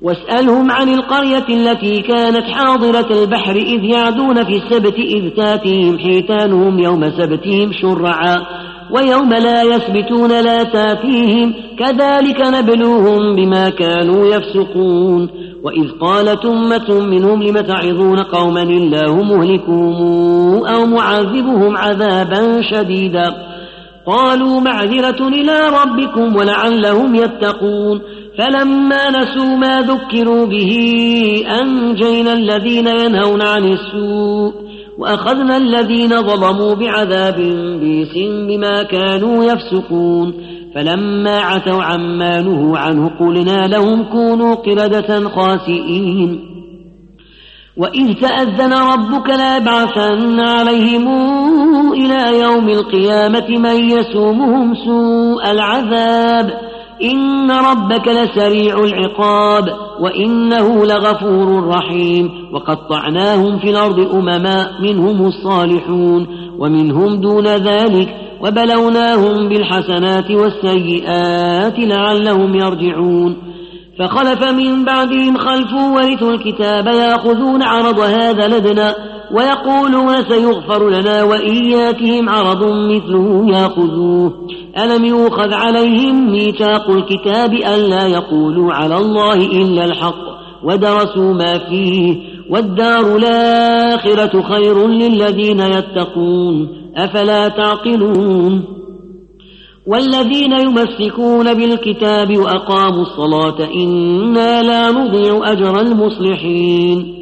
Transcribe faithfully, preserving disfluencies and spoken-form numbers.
واسألهم عن القرية التي كانت حاضرة البحر إذ يعدون في السبت إذ تاتيهم حيتانهم يوم سبتهم شرعا ويوم لا يسبتون لا تاتيهم كذلك نبلوهم بما كانوا يفسقون. وإذ قالت أمة منهم لم تعظون قوما الله مهلكهم أو معذبهم عذابا شديدا قالوا معذرة إلى ربكم ولعلهم يتقون. فلما نسوا ما ذكروا به أنجينا الذين ينهون عن السوء وأخذنا الذين ظلموا بعذاب بئس بما كانوا يفسقون. فلما عتوا عما نهوا عنه قلنا لهم كونوا قردة خاسئين. وإذ تأذن ربك ليبعثن عليهم إلى يوم القيامة من يسومهم سوء العذاب إن ربك لسريع العقاب وإنه لغفور رحيم. وقطعناهم في الأرض أمما منهم الصالحون ومنهم دون ذلك وبلوناهم بالحسنات والسيئات لعلهم يرجعون. فخلف من بعدهم خلف ورثوا الكتاب يأخذون عرض هذا لدنا ويقولون سيغفر لنا وإن ياتهم عرض مثله يأخذوه. ألم يؤخذ عليهم ميثاق الكتاب ألا يقولوا على الله إلا الحق ودرسوا ما فيه والدار الآخرة خير للذين يتقون أفلا تعقلون. والذين يمسكون بالكتاب وأقاموا الصلاة إنا لا نضيع أجر المصلحين.